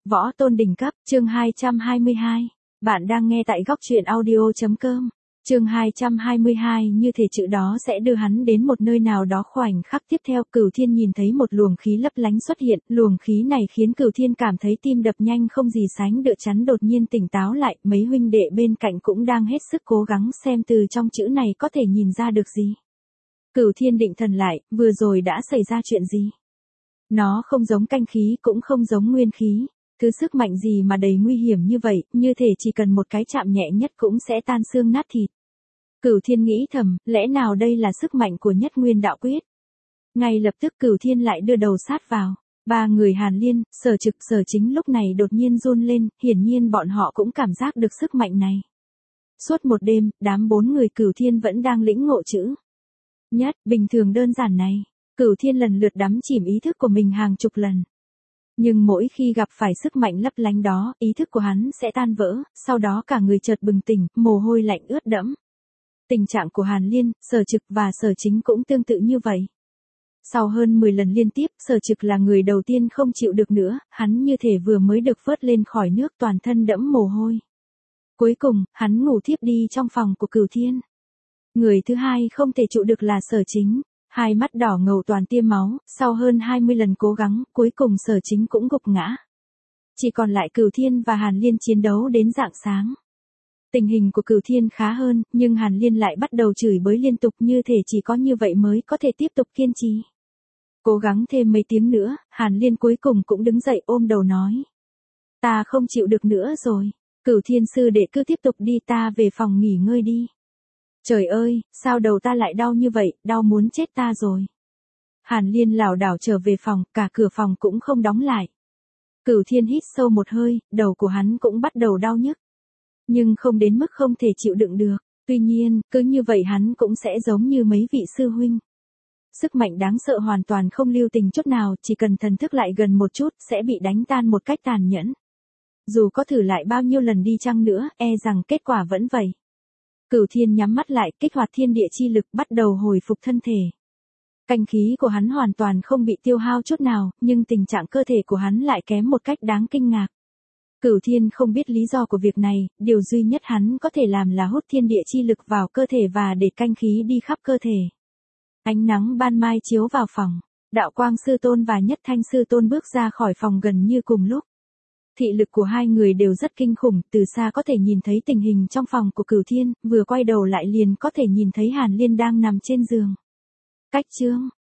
Võ tôn đỉnh cấp, chương 222. Bạn đang nghe tại góc truyện audio.com. Chương 222 như thể chữ đó sẽ đưa hắn đến một nơi nào đó khoảnh khắc tiếp theo. Cửu Thiên nhìn thấy một luồng khí lấp lánh xuất hiện, luồng khí này khiến Cửu Thiên cảm thấy tim đập nhanh không gì sánh được, chắn đột nhiên tỉnh táo lại. Mấy huynh đệ bên cạnh cũng đang hết sức cố gắng xem từ trong chữ này có thể nhìn ra được gì. Cửu Thiên định thần lại, vừa rồi đã xảy ra chuyện gì? Nó không giống canh khí cũng không giống nguyên khí. Thứ sức mạnh gì mà đầy nguy hiểm như vậy, như thể chỉ cần một cái chạm nhẹ nhất cũng sẽ tan xương nát thịt. Cửu Thiên nghĩ thầm, lẽ nào đây là sức mạnh của Nhất Nguyên Đạo Quyết? Ngay lập tức Cửu Thiên lại đưa đầu sát vào. Ba người Hàn Liên, Sở Trực, Sở Chính lúc này đột nhiên run lên, hiển nhiên bọn họ cũng cảm giác được sức mạnh này. Suốt một đêm, đám bốn người Cửu Thiên vẫn đang lĩnh ngộ chữ nhất bình thường đơn giản này. Cửu Thiên lần lượt đắm chìm ý thức của mình hàng chục lần. Nhưng mỗi khi gặp phải sức mạnh lấp lánh đó, ý thức của hắn sẽ tan vỡ, sau đó cả người chợt bừng tỉnh, mồ hôi lạnh ướt đẫm. Tình trạng của Hàn Liên, Sở Trực và Sở Chính cũng tương tự như vậy. Sau hơn 10 lần liên tiếp, Sở Trực là người đầu tiên không chịu được nữa, hắn như thể vừa mới được vớt lên khỏi nước, toàn thân đẫm mồ hôi. Cuối cùng, hắn ngủ thiếp đi trong phòng của Cửu Thiên. Người thứ hai không thể trụ được là Sở Chính. Hai mắt đỏ ngầu toàn tiêm máu, sau hơn 20 lần cố gắng, cuối cùng Sở Chính cũng gục ngã. Chỉ còn lại Cửu Thiên và Hàn Liên chiến đấu đến rạng sáng. Tình hình của Cửu Thiên khá hơn, nhưng Hàn Liên lại bắt đầu chửi bới liên tục, như thể chỉ có như vậy mới có thể tiếp tục kiên trì. Cố gắng thêm mấy tiếng nữa, Hàn Liên cuối cùng cũng đứng dậy ôm đầu nói. Ta không chịu được nữa rồi. Cửu Thiên sư đệ cứ tiếp tục đi, ta về phòng nghỉ ngơi đi. Trời ơi, sao đầu ta lại đau như vậy, đau muốn chết ta rồi. Hàn Liên lảo đảo trở về phòng, cả cửa phòng cũng không đóng lại. Cửu Thiên hít sâu một hơi, đầu của hắn cũng bắt đầu đau nhức. Nhưng không đến mức không thể chịu đựng được, tuy nhiên, cứ như vậy hắn cũng sẽ giống như mấy vị sư huynh. Sức mạnh đáng sợ hoàn toàn không lưu tình chút nào, chỉ cần thần thức lại gần một chút, sẽ bị đánh tan một cách tàn nhẫn. Dù có thử lại bao nhiêu lần đi chăng nữa, e rằng kết quả vẫn vậy. Cửu Thiên nhắm mắt lại, kích hoạt thiên địa chi lực, bắt đầu hồi phục thân thể. Canh khí của hắn hoàn toàn không bị tiêu hao chút nào, nhưng tình trạng cơ thể của hắn lại kém một cách đáng kinh ngạc. Cửu Thiên không biết lý do của việc này, điều duy nhất hắn có thể làm là hút thiên địa chi lực vào cơ thể và để canh khí đi khắp cơ thể. Ánh nắng ban mai chiếu vào phòng, Đạo Quang Sư Tôn và Nhất Thanh Sư Tôn bước ra khỏi phòng gần như cùng lúc. Thị lực của hai người đều rất kinh khủng, từ xa có thể nhìn thấy tình hình trong phòng của Cửu Thiên, vừa quay đầu lại liền có thể nhìn thấy Hàn Liên đang nằm trên giường. Cách chương,